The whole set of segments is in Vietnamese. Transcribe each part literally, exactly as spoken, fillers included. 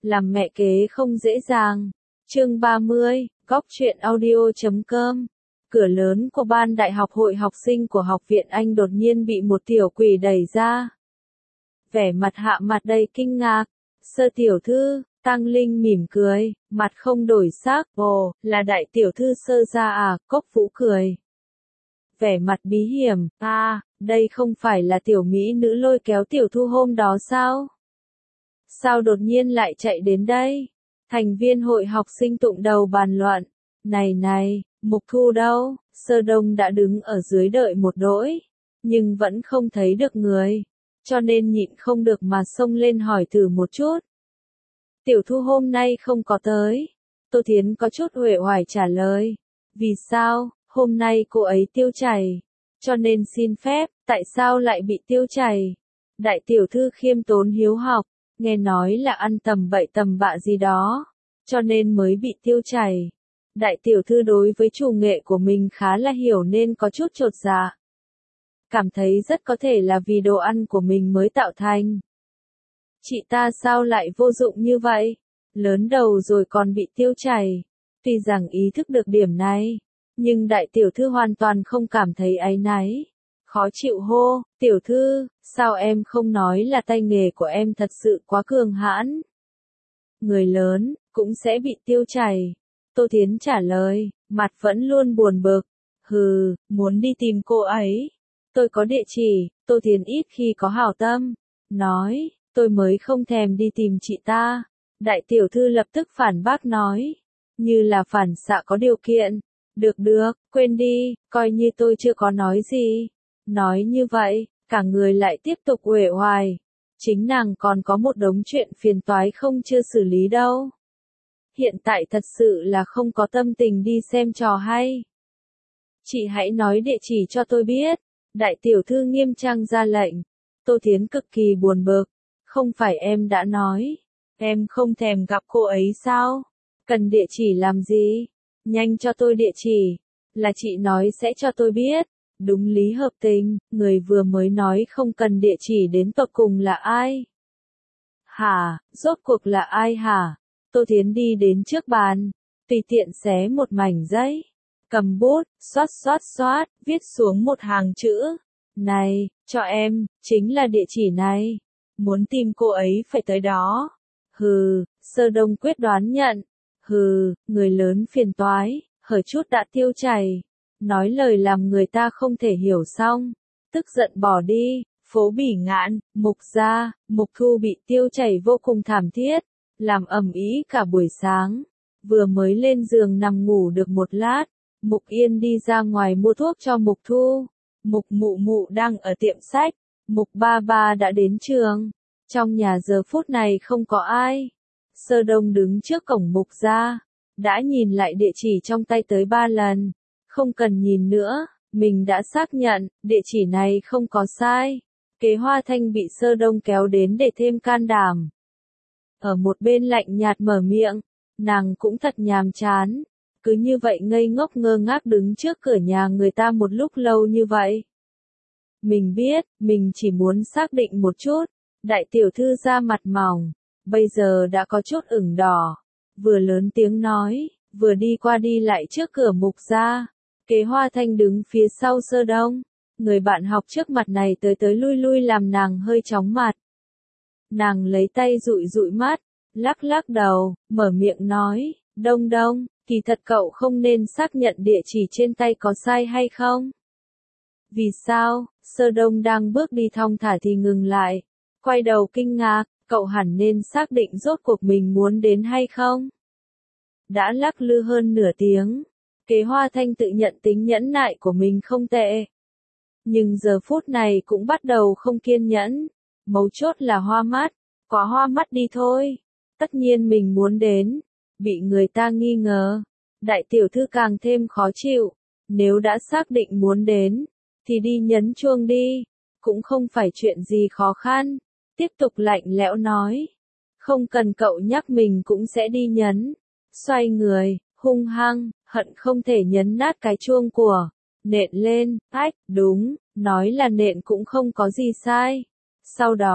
làm mẹ kế không dễ dàng. Chương ba mươi, góc truyện audio chấm com. Cửa lớn của ban đại học hội học sinh của học viện Anh đột nhiên bị một tiểu quỷ đẩy ra. Vẻ mặt Hạ Mặt đầy kinh ngạc. Sơ tiểu thư, Tăng Linh mỉm cười, mặt không đổi sắc. Ồ, là đại tiểu thư Sơ gia à? Cốc Vũ cười. Vẻ mặt bí hiểm. À, đây không phải là tiểu mỹ nữ lôi kéo tiểu thu hôm đó sao? Sao đột nhiên lại chạy đến đây? Thành viên hội học sinh tụng đầu bàn luận. Này này, Mục Thu đâu? Sơ Đông đã đứng ở dưới đợi một đỗi, nhưng vẫn không thấy được người, cho nên nhịn không được mà xông lên hỏi thử một chút. Tiểu Thu hôm nay không có tới. Tô Thiến có chút uể oải trả lời. Vì sao? Hôm nay cô ấy tiêu chảy, cho nên xin phép. Tại sao lại bị tiêu chảy? Đại tiểu thư khiêm tốn hiếu học, nghe nói là ăn tầm bậy tầm bạ gì đó, cho nên mới bị tiêu chảy. Đại tiểu thư đối với chủ nghệ của mình khá là hiểu nên có chút chột dạ. Cảm thấy rất có thể là vì đồ ăn của mình mới tạo thành. Chị ta sao lại vô dụng như vậy? Lớn đầu rồi còn bị tiêu chảy. Tuy rằng ý thức được điểm này, nhưng đại tiểu thư hoàn toàn không cảm thấy áy náy. Khó chịu hô, tiểu thư, sao em không nói là tay nghề của em thật sự quá cường hãn? Người lớn, cũng sẽ bị tiêu chảy. Tô Thiến trả lời, mặt vẫn luôn buồn bực. Hừ, muốn đi tìm cô ấy. Tôi có địa chỉ. Tô Thiến ít khi có hảo tâm. Nói, tôi mới không thèm đi tìm chị ta. Đại tiểu thư lập tức phản bác nói, như là phản xạ có điều kiện. Được được, quên đi, coi như tôi chưa có nói gì. Nói như vậy, cả người lại tiếp tục uể oải. Chính nàng còn có một đống chuyện phiền toái không chưa xử lý đâu. Hiện tại thật sự là không có tâm tình đi xem trò hay. Chị hãy nói địa chỉ cho tôi biết. Đại tiểu thư nghiêm trang ra lệnh. Tô Thiến cực kỳ buồn bực. Không phải em đã nói, em không thèm gặp cô ấy sao? Cần địa chỉ làm gì? Nhanh cho tôi địa chỉ. Là chị nói sẽ cho tôi biết. Đúng lý hợp tình, người vừa mới nói không cần địa chỉ đến tột cùng là ai? Hả, rốt cuộc là ai hả? Tô Thiến đi đến trước bàn, tùy tiện xé một mảnh giấy, cầm bút, xoát xoát xoát, viết xuống một hàng chữ. Này, cho em, chính là địa chỉ này. Muốn tìm cô ấy phải tới đó. Hừ, Sơ Đông quyết đoán nhận. Hừ, người lớn phiền toái, hở chút đã tiêu chảy. Nói lời làm người ta không thể hiểu xong. Tức giận bỏ đi. Phố Bỉ Ngạn, Mục gia, Mục Thu bị tiêu chảy vô cùng thảm thiết, làm ầm ĩ cả buổi sáng. Vừa mới lên giường nằm ngủ được một lát, Mục Yên đi ra ngoài mua thuốc cho Mục Thu. Mục Mụ Mụ đang ở tiệm sách. Mục Ba Ba đã đến trường. Trong nhà giờ phút này không có ai. Sơ Đông đứng trước cổng Mục gia, đã nhìn lại địa chỉ trong tay tới ba lần. Không cần nhìn nữa, mình đã xác nhận, địa chỉ này không có sai. Kế Hoa Thanh bị Sơ Đông kéo đến để thêm can đảm. Ở một bên lạnh nhạt mở miệng, nàng cũng thật nhàm chán. Cứ như vậy ngây ngốc ngơ ngác đứng trước cửa nhà người ta một lúc lâu như vậy. Mình biết, mình chỉ muốn xác định một chút. Đại tiểu thư ra mặt mỏng, bây giờ đã có chút ửng đỏ. Vừa lớn tiếng nói, vừa đi qua đi lại trước cửa Mục gia. Kế Hoa Thanh đứng phía sau Sơ Đông. Người bạn học trước mặt này tới tới lui lui làm nàng hơi chóng mặt. Nàng lấy tay dụi dụi mắt, lắc lắc đầu, mở miệng nói, Đông Đông, kỳ thật cậu không nên xác nhận địa chỉ trên tay có sai hay không? Vì sao? Sơ Đông đang bước đi thong thả thì ngừng lại, quay đầu kinh ngạc, cậu hẳn nên xác định rốt cuộc mình muốn đến hay không? Đã lắc lư hơn nửa tiếng, Kế Hoa Thanh tự nhận tính nhẫn nại của mình không tệ. Nhưng giờ phút này cũng bắt đầu không kiên nhẫn. Mấu chốt là hoa mắt. Quá hoa mắt đi thôi. Tất nhiên mình muốn đến. Bị người ta nghi ngờ. Đại tiểu thư càng thêm khó chịu. Nếu đã xác định muốn đến, thì đi nhấn chuông đi. Cũng không phải chuyện gì khó khăn. Tiếp tục lạnh lẽo nói. Không cần cậu nhắc mình cũng sẽ đi nhấn. Xoay người, hung hăng, hận không thể nhấn nát cái chuông của. Nện lên, ách, đúng, nói là nện cũng không có gì sai. Sau đó,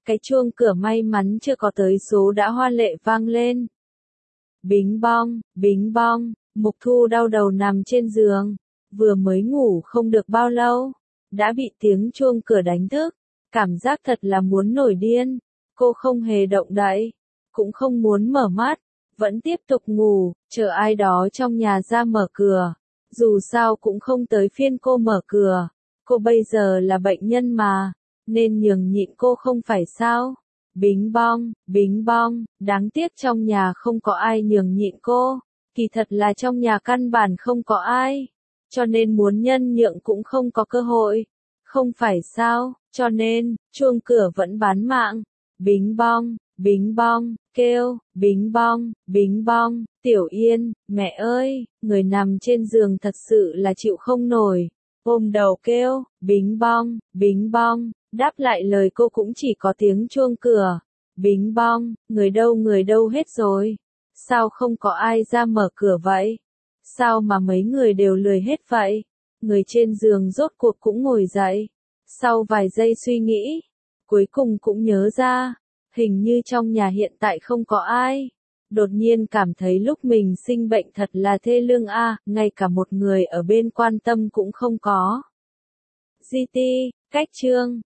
cái chuông cửa may mắn chưa có tới số đã hoa lệ vang lên. Bính bong, bính bong, Mục Thu đau đầu nằm trên giường, vừa mới ngủ không được bao lâu, đã bị tiếng chuông cửa đánh thức, cảm giác thật là muốn nổi điên. Cô không hề động đậy, cũng không muốn mở mắt, vẫn tiếp tục ngủ, chờ ai đó trong nhà ra mở cửa. Dù sao cũng không tới phiên cô mở cửa, cô bây giờ là bệnh nhân mà, nên nhường nhịn cô không phải sao? Bính bong, bính bong, đáng tiếc trong nhà không có ai nhường nhịn cô, kỳ thật là trong nhà căn bản không có ai, cho nên muốn nhân nhượng cũng không có cơ hội, không phải sao, cho nên, chuông cửa vẫn bán mạng. Bính bong, bính bong, kêu, bính bong, bính bong, Tiểu Yên, mẹ ơi, người nằm trên giường thật sự là chịu không nổi, ôm đầu kêu, bính bong, bính bong, đáp lại lời cô cũng chỉ có tiếng chuông cửa. Bính bong, người đâu người đâu hết rồi, sao không có ai ra mở cửa vậy? Sao mà mấy người đều lười hết vậy? Người trên giường rốt cuộc cũng ngồi dậy, sau vài giây suy nghĩ, cuối cùng cũng nhớ ra, hình như trong nhà hiện tại không có ai. Đột nhiên cảm thấy lúc mình sinh bệnh thật là thê lương a, ngay cả một người ở bên quan tâm cũng không có. giê tê, cách chương